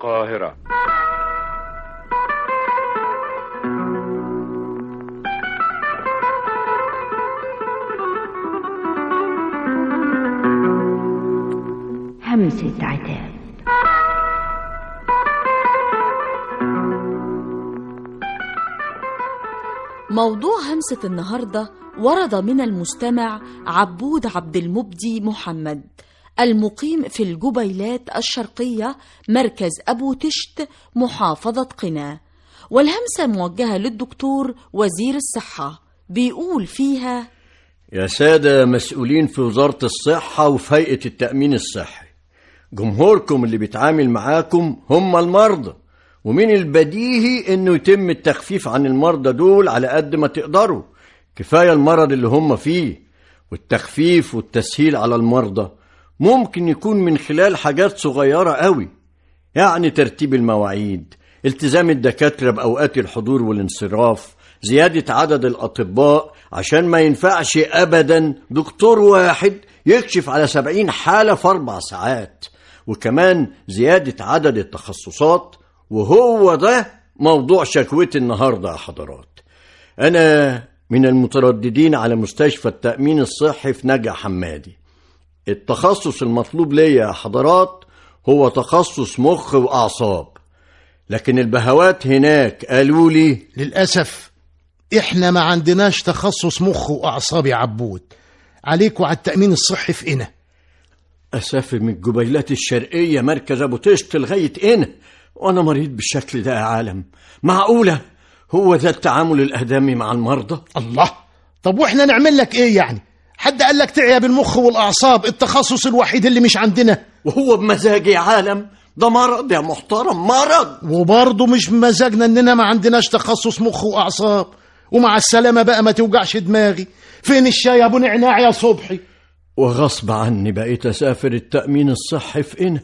القاهرة. همسة عتاب. موضوع همسة النهاردة ورد من المستمع عبود عبد المبدي محمد، المقيم في الجبيلات الشرقية، مركز أبو تشت، محافظة قنا، والهمسة موجهة للدكتور وزير الصحة. بيقول فيها: يا سادة مسؤولين في وزارة الصحة وفي هيئة التأمين الصحي، جمهوركم اللي بيتعامل معاكم هم المرضى، ومن البديهي انه يتم التخفيف عن المرضى دول على قد ما تقدروا. كفاية المرض اللي هم فيه، والتخفيف والتسهيل على المرضى ممكن يكون من خلال حاجات صغيرة قوي، يعني ترتيب المواعيد، التزام الدكاترة بأوقات الحضور والانصراف، زيادة عدد الأطباء، عشان ما ينفعش أبدا دكتور واحد يكشف على 70 حالة في 4 ساعات، وكمان زيادة عدد التخصصات. وهو ده موضوع شكوتي النهاردة يا حضرات. أنا من المترددين على مستشفى التأمين الصحي في نجع حمادي. التخصص المطلوب ليا يا حضرات هو تخصص مخ وأعصاب، لكن البهوات هناك قالوا لي للأسف إحنا ما عندناش تخصص مخ وأعصاب يا عبود، عليكوا على التأمين الصحي في قنا. أسافر من الجبيلات الشرقية مركز أبو تشت لغاية قنا وأنا مريض بالشكل ده يا عالم؟ معقولة هو ده التعامل الآدمي مع المرضى؟ الله، طب وإحنا نعمل لك إيه يعني؟ حد قال لك تعيا بالمخ والأعصاب، التخصص الوحيد اللي مش عندنا. وهو بمزاجي يا عالم؟ ده مرض يا محترم، مرض. وبرضه مش بمزاجنا إننا ما عندناش تخصص مخ وأعصاب. ومع السلامة بقى، ما توجعش دماغي. فين الشاي يا أبو نعناع يا صبحي؟ وغصب عني بقيت أسافر التأمين الصحي في قنا،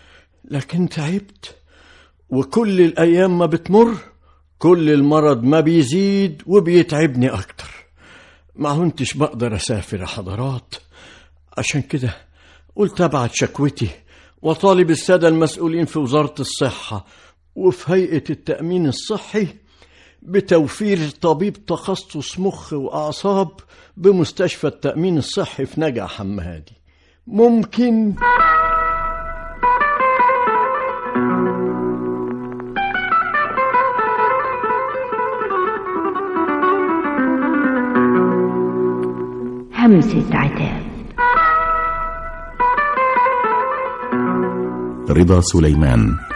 لكن تعبت، وكل الأيام ما بتمر كل المرض ما بيزيد وبيتعبني أكتر. ما كنتش بقدر أسافر يا حضرات، عشان كده قلت أبعت شكوتي وطالب السادة المسؤولين في وزارة الصحة وفي هيئة التأمين الصحي بتوفير طبيب تخصص مخ وأعصاب بمستشفى التأمين الصحي في نجع حمادي. ممكن همسة عتاب. رضا سليمان.